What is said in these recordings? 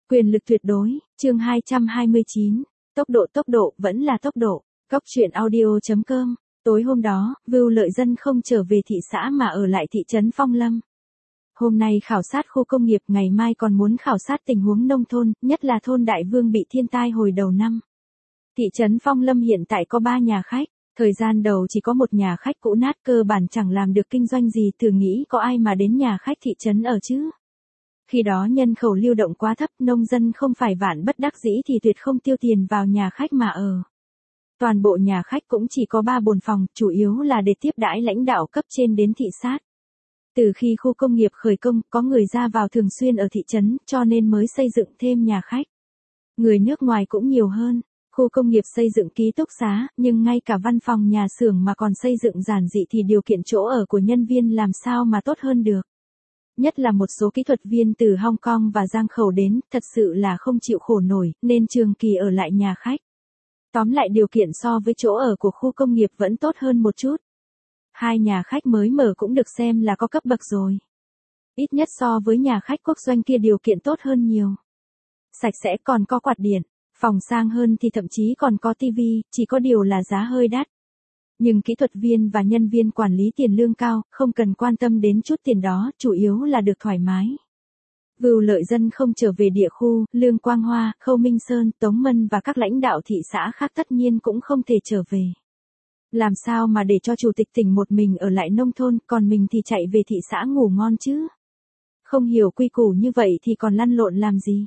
Quyền lực tuyệt đối, chương 229. Tốc độ, vẫn là tốc độ. Góc truyện audio.com. Tối hôm đó, Vưu Lợi Dân không trở về thị xã mà ở lại thị trấn Phong Lâm. Hôm nay khảo sát khu công nghiệp, ngày mai còn muốn khảo sát tình huống nông thôn, nhất là thôn Đại Vương bị thiên tai hồi đầu năm. Thị trấn Phong Lâm hiện tại có 3 nhà khách. Thời gian đầu chỉ có một nhà khách cũ nát, cơ bản chẳng làm được kinh doanh gì, thử nghĩ có ai mà đến nhà khách thị trấn ở chứ. Khi đó nhân khẩu lưu động quá thấp, nông dân không phải vạn bất đắc dĩ thì tuyệt không tiêu tiền vào nhà khách mà ở. Toàn bộ nhà khách cũng chỉ có 3 bồn phòng, chủ yếu là để tiếp đãi lãnh đạo cấp trên đến thị sát. Từ khi khu công nghiệp khởi công, có người ra vào thường xuyên ở thị trấn, cho nên mới xây dựng thêm nhà khách. Người nước ngoài cũng nhiều hơn. Khu công nghiệp xây dựng ký túc xá, nhưng ngay cả văn phòng nhà xưởng mà còn xây dựng giản dị thì điều kiện chỗ ở của nhân viên làm sao mà tốt hơn được. Nhất là một số kỹ thuật viên từ Hong Kong và Giang Khẩu đến, thật sự là không chịu khổ nổi, nên trường kỳ ở lại nhà khách. Tóm lại điều kiện so với chỗ ở của khu công nghiệp vẫn tốt hơn một chút. 2 nhà khách mới mở cũng được xem là có cấp bậc rồi. Ít nhất so với nhà khách quốc doanh kia điều kiện tốt hơn nhiều. Sạch sẽ, còn có quạt điện. Phòng sang hơn thì thậm chí còn có tivi, chỉ có điều là giá hơi đắt. Nhưng kỹ thuật viên và nhân viên quản lý tiền lương cao, không cần quan tâm đến chút tiền đó, chủ yếu là được thoải mái. Vưu Lợi Dân không trở về địa khu, Lương Quang Hoa, Khâu Minh Sơn, Tống Mân và các lãnh đạo thị xã khác tất nhiên cũng không thể trở về. Làm sao mà để cho chủ tịch tỉnh một mình ở lại nông thôn, còn mình thì chạy về thị xã ngủ ngon chứ? Không hiểu quy củ như vậy thì còn lăn lộn làm gì?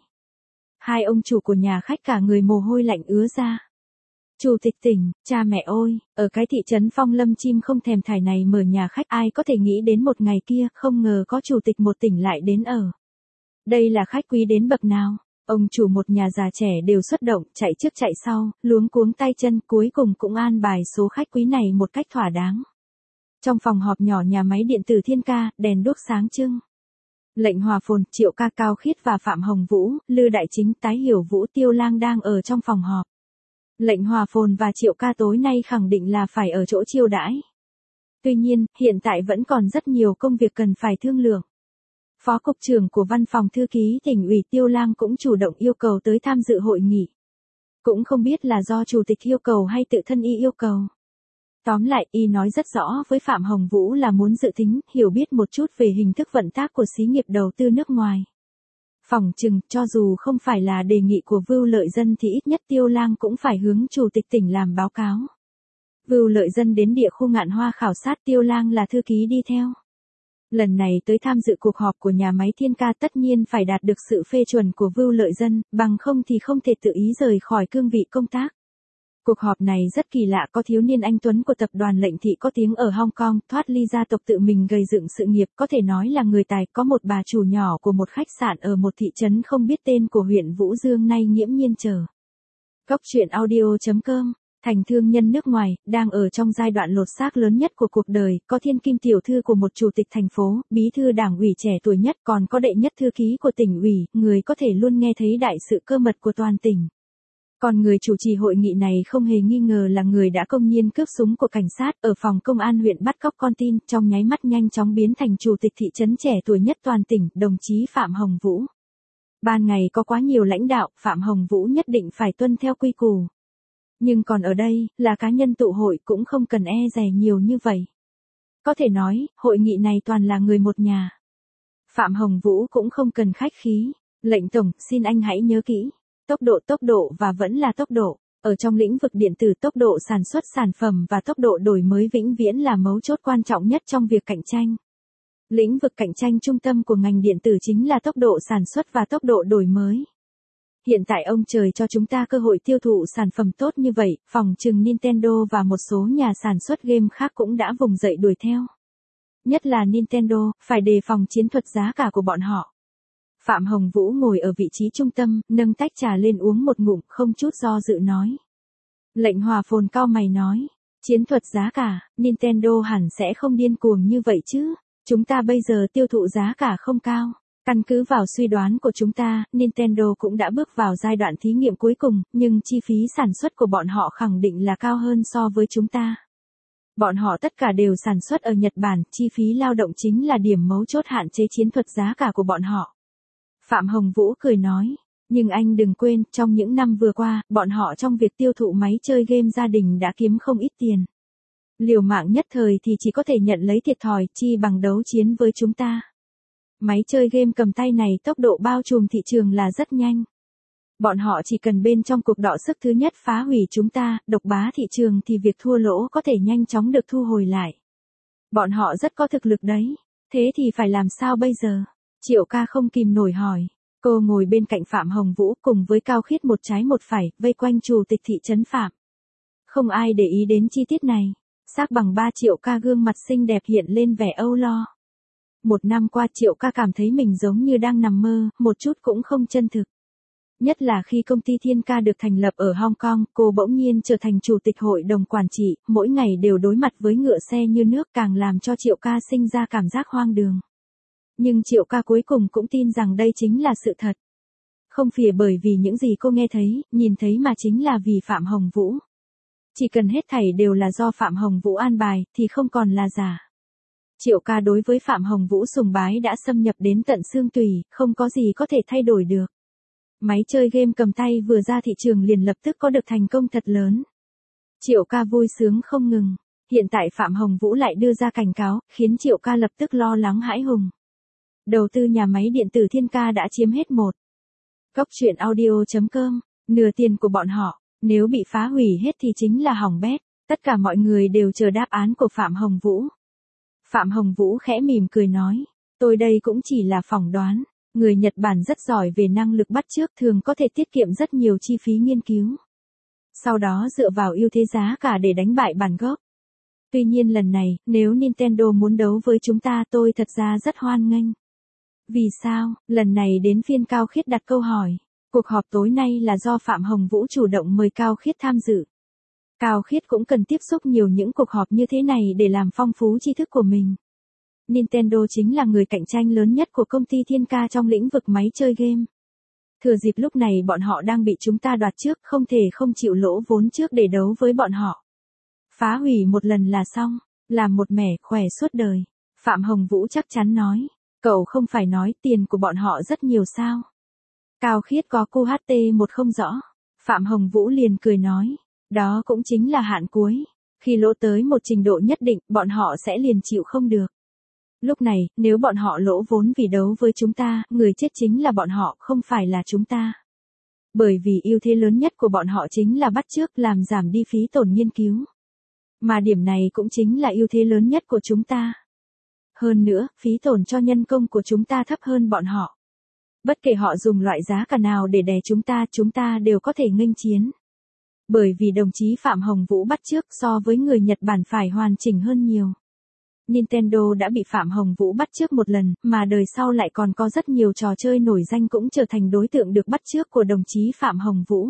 2 ông chủ của nhà khách cả người mồ hôi lạnh ứa ra. Chủ tịch tỉnh, cha mẹ ơi, ở cái thị trấn Phong Lâm chim không thèm thải này mở nhà khách, ai có thể nghĩ đến một ngày kia, không ngờ có chủ tịch một tỉnh lại đến ở. Đây là khách quý đến bậc nào? Ông chủ một nhà già trẻ đều xuất động, chạy trước chạy sau, luống cuống tay chân, cuối cùng cũng an bài số khách quý này một cách thỏa đáng. Trong phòng họp nhỏ nhà máy điện tử Thiên Ca, đèn đuốc sáng trưng. Lệnh Hòa Phồn, Triệu Ca, Cao Khiết và Phạm Hồng Vũ, Lư Đại Chính, Tái Hiểu Vũ, Tiêu Lang đang ở trong phòng họp. Lệnh Hòa Phồn và Triệu Ca tối nay khẳng định là phải ở chỗ chiêu đãi. Tuy nhiên, hiện tại vẫn còn rất nhiều công việc cần phải thương lượng. Phó cục trưởng của văn phòng thư ký tỉnh ủy Tiêu Lang cũng chủ động yêu cầu tới tham dự hội nghị. Cũng không biết là do chủ tịch yêu cầu hay tự thân y yêu cầu. Tóm lại, y nói rất rõ với Phạm Hồng Vũ là muốn dự tính, hiểu biết một chút về hình thức vận tác của xí nghiệp đầu tư nước ngoài. Phỏng chừng, cho dù không phải là đề nghị của Vưu Lợi Dân thì ít nhất Tiêu Lang cũng phải hướng chủ tịch tỉnh làm báo cáo. Vưu Lợi Dân đến địa khu Ngạn Hoa khảo sát, Tiêu Lang là thư ký đi theo. Lần này tới tham dự cuộc họp của nhà máy Thiên Ca tất nhiên phải đạt được sự phê chuẩn của Vưu Lợi Dân, bằng không thì không thể tự ý rời khỏi cương vị công tác. Cuộc họp này rất kỳ lạ, có thiếu niên anh tuấn của tập đoàn Lệnh Thị có tiếng ở Hong Kong, thoát ly gia tộc tự mình gây dựng sự nghiệp, có thể nói là người tài, có một bà chủ nhỏ của một khách sạn ở một thị trấn không biết tên của huyện Vũ Dương nay nghiễm nhiên chờ. Góc truyện audio.com. Thành thương nhân nước ngoài, đang ở trong giai đoạn lột xác lớn nhất của cuộc đời, có thiên kim tiểu thư của một chủ tịch thành phố, bí thư đảng ủy trẻ tuổi nhất, còn có đệ nhất thư ký của tỉnh ủy, người có thể luôn nghe thấy đại sự cơ mật của toàn tỉnh. Còn người chủ trì hội nghị này không hề nghi ngờ là người đã công nhiên cướp súng của cảnh sát ở phòng công an huyện bắt cóc con tin, trong nháy mắt nhanh chóng biến thành chủ tịch thị trấn trẻ tuổi nhất toàn tỉnh, đồng chí Phạm Hồng Vũ. Ban ngày có quá nhiều lãnh đạo, Phạm Hồng Vũ nhất định phải tuân theo quy củ. Nhưng còn ở đây, là cá nhân tụ hội cũng không cần e dè nhiều như vậy. Có thể nói, hội nghị này toàn là người một nhà. Phạm Hồng Vũ cũng không cần khách khí. Lệnh tổng, xin anh hãy nhớ kỹ. Tốc độ và vẫn là tốc độ. Ở trong lĩnh vực điện tử, tốc độ sản xuất sản phẩm và tốc độ đổi mới vĩnh viễn là mấu chốt quan trọng nhất trong việc cạnh tranh. Lĩnh vực cạnh tranh trung tâm của ngành điện tử chính là tốc độ sản xuất và tốc độ đổi mới. Hiện tại ông trời cho chúng ta cơ hội tiêu thụ sản phẩm tốt như vậy, phòng chừng Nintendo và một số nhà sản xuất game khác cũng đã vùng dậy đuổi theo. Nhất là Nintendo, phải đề phòng chiến thuật giá cả của bọn họ. Phạm Hồng Vũ ngồi ở vị trí trung tâm, nâng tách trà lên uống một ngụm, không chút do dự nói. Lệnh Hòa Phồn cau mày nói, chiến thuật giá cả, Nintendo hẳn sẽ không điên cuồng như vậy chứ, chúng ta bây giờ tiêu thụ giá cả không cao. Căn cứ vào suy đoán của chúng ta, Nintendo cũng đã bước vào giai đoạn thí nghiệm cuối cùng, nhưng chi phí sản xuất của bọn họ khẳng định là cao hơn so với chúng ta. Bọn họ tất cả đều sản xuất ở Nhật Bản, chi phí lao động chính là điểm mấu chốt hạn chế chiến thuật giá cả của bọn họ. Phạm Hồng Vũ cười nói, Nhưng anh đừng quên, trong những năm vừa qua, bọn họ trong việc tiêu thụ máy chơi game gia đình đã kiếm không ít tiền. Liều mạng nhất thời thì chỉ có thể nhận lấy thiệt thòi, chi bằng đấu chiến với chúng ta. Máy chơi game cầm tay này tốc độ bao trùm thị trường là rất nhanh. Bọn họ chỉ cần bên trong cuộc đọ sức thứ nhất phá hủy chúng ta, độc bá thị trường thì việc thua lỗ có thể nhanh chóng được thu hồi lại. Bọn họ rất có thực lực đấy. Thế thì phải làm sao bây giờ? Triệu ca không kìm nổi hỏi. Cô ngồi bên cạnh Phạm Hồng Vũ cùng với Cao Khiết một trái một phải, vây quanh chủ tịch thị trấn Phạm. Không ai để ý đến chi tiết này. Sắc bằng 3 Triệu ca gương mặt xinh đẹp hiện lên vẻ âu lo. Một năm qua Triệu ca cảm thấy mình giống như đang nằm mơ, một chút cũng không chân thực. Nhất là khi công ty Thiên Ca được thành lập ở Hong Kong, cô bỗng nhiên trở thành chủ tịch hội đồng quản trị, mỗi ngày đều đối mặt với ngựa xe như nước càng làm cho Triệu ca sinh ra cảm giác hoang đường. Nhưng Triệu ca cuối cùng cũng tin rằng đây chính là sự thật. Không phìa bởi vì những gì cô nghe thấy, nhìn thấy mà chính là vì Phạm Hồng Vũ. Chỉ cần hết thảy đều là do Phạm Hồng Vũ an bài, thì không còn là giả. Triệu ca đối với Phạm Hồng Vũ sùng bái đã xâm nhập đến tận xương tủy, không có gì có thể thay đổi được. Máy chơi game cầm tay vừa ra thị trường liền lập tức có được thành công thật lớn. Triệu ca vui sướng không ngừng. Hiện tại Phạm Hồng Vũ lại đưa ra cảnh cáo, khiến Triệu ca lập tức lo lắng hãi hùng. Đầu tư nhà máy điện tử Thiên Ca đã chiếm hết một. Cốc truyện audio.com, nửa tiền của bọn họ, nếu bị phá hủy hết thì chính là hỏng bét. Tất cả mọi người đều chờ đáp án của Phạm Hồng Vũ. Phạm Hồng Vũ khẽ mỉm cười nói, tôi đây cũng chỉ là phỏng đoán. Người Nhật Bản rất giỏi về năng lực bắt chước, thường có thể tiết kiệm rất nhiều chi phí nghiên cứu. Sau đó dựa vào ưu thế giá cả để đánh bại bản gốc. Tuy nhiên lần này, nếu Nintendo muốn đấu với chúng ta tôi thật ra rất hoan nghênh. Vì sao? Lần này đến phiên Cao Khiết đặt câu hỏi. Cuộc họp tối nay là do Phạm Hồng Vũ chủ động mời Cao Khiết tham dự. Cao Khiết cũng cần tiếp xúc nhiều những cuộc họp như thế này để làm phong phú tri thức của mình. Nintendo chính là người cạnh tranh lớn nhất của công ty Thiên Ca trong lĩnh vực máy chơi game. Thừa dịp lúc này bọn họ đang bị chúng ta đoạt trước, không thể không chịu lỗ vốn trước để đấu với bọn họ. Phá hủy một lần là xong, làm một mẻ khỏe suốt đời. Phạm Hồng Vũ chắc chắn nói, cậu không phải nói tiền của bọn họ rất nhiều sao? Cao Khiết có cô HT1 không rõ. Phạm Hồng Vũ liền cười nói, đó cũng chính là hạn cuối. Khi lỗ tới một trình độ nhất định, bọn họ sẽ liền chịu không được. Lúc này, nếu bọn họ lỗ vốn vì đấu với chúng ta, người chết chính là bọn họ, không phải là chúng ta. Bởi vì ưu thế lớn nhất của bọn họ chính là bắt chước, làm giảm đi phí tổn nghiên cứu. Mà điểm này cũng chính là ưu thế lớn nhất của chúng ta. Hơn nữa, phí tổn cho nhân công của chúng ta thấp hơn bọn họ. Bất kể họ dùng loại giá cả nào để đè chúng ta đều có thể nghênh chiến. Bởi vì đồng chí Phạm Hồng Vũ bắt chước so với người Nhật Bản phải hoàn chỉnh hơn nhiều. Nintendo đã bị Phạm Hồng Vũ bắt chước một lần, mà đời sau lại còn có rất nhiều trò chơi nổi danh cũng trở thành đối tượng được bắt chước của đồng chí Phạm Hồng Vũ.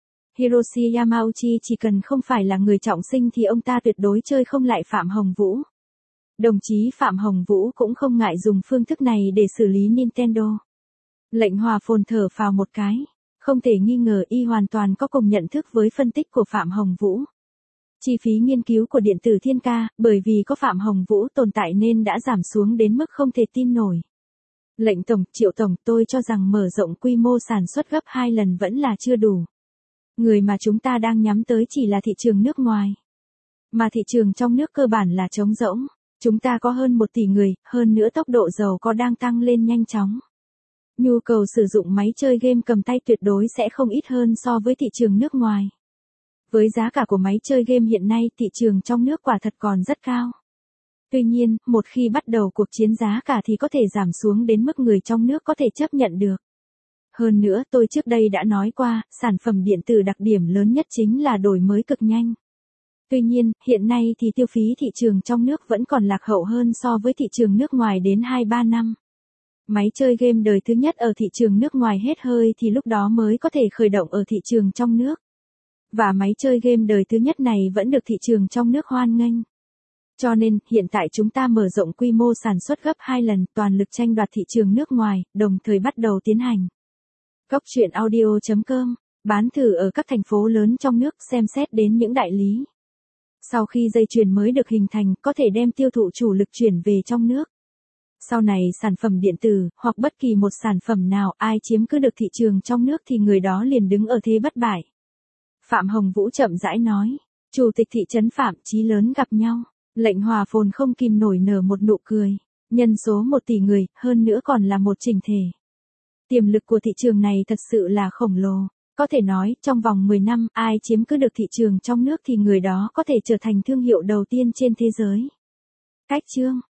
Hiroshi Yamauchi chỉ cần không phải là người trọng sinh thì ông ta tuyệt đối chơi không lại Phạm Hồng Vũ. Đồng chí Phạm Hồng Vũ cũng không ngại dùng phương thức này để xử lý Nintendo. Lệnh Hòa phồn thở phào một cái. Không thể nghi ngờ y hoàn toàn có cùng nhận thức với phân tích của Phạm Hồng Vũ. Chi phí nghiên cứu của điện tử Thiên Ca, bởi vì có Phạm Hồng Vũ tồn tại nên đã giảm xuống đến mức không thể tin nổi. Lệnh Tổng, Triệu Tổng, tôi cho rằng mở rộng quy mô sản xuất gấp 2 lần vẫn là chưa đủ. Người mà chúng ta đang nhắm tới chỉ là thị trường nước ngoài. Mà thị trường trong nước cơ bản là trống rỗng. Chúng ta có hơn 1 tỷ người, hơn nữa tốc độ giàu có đang tăng lên nhanh chóng. Nhu cầu sử dụng máy chơi game cầm tay tuyệt đối sẽ không ít hơn so với thị trường nước ngoài. Với giá cả của máy chơi game hiện nay, thị trường trong nước quả thật còn rất cao. Tuy nhiên, một khi bắt đầu cuộc chiến giá cả thì có thể giảm xuống đến mức người trong nước có thể chấp nhận được. Hơn nữa, tôi trước đây đã nói qua, sản phẩm điện tử đặc điểm lớn nhất chính là đổi mới cực nhanh. Tuy nhiên, hiện nay thì tiêu phí thị trường trong nước vẫn còn lạc hậu hơn so với thị trường nước ngoài đến 2-3 năm. Máy chơi game đời thứ nhất ở thị trường nước ngoài hết hơi thì lúc đó mới có thể khởi động ở thị trường trong nước. Và máy chơi game đời thứ nhất này vẫn được thị trường trong nước hoan nghênh. Cho nên, hiện tại chúng ta mở rộng quy mô sản xuất gấp 2 lần, toàn lực tranh đoạt thị trường nước ngoài, đồng thời bắt đầu tiến hành. Cốc truyện audio.com, bán thử ở các thành phố lớn trong nước, xem xét đến những đại lý. Sau khi dây chuyền mới được hình thành, có thể đem tiêu thụ chủ lực chuyển về trong nước. Sau này sản phẩm điện tử, hoặc bất kỳ một sản phẩm nào ai chiếm cứ được thị trường trong nước thì người đó liền đứng ở thế bất bại. Phạm Hồng Vũ chậm rãi nói. Chủ tịch thị trấn Phạm Chí Lớn gặp nhau. Lệnh Hòa Phồn không kìm nổi nở một nụ cười. Nhân số 1 tỷ người, hơn nữa còn là một chỉnh thể. Tiềm lực của thị trường này thật sự là khổng lồ. Có thể nói, trong vòng 10 năm, ai chiếm cứ được thị trường trong nước thì người đó có thể trở thành thương hiệu đầu tiên trên thế giới. Cách chương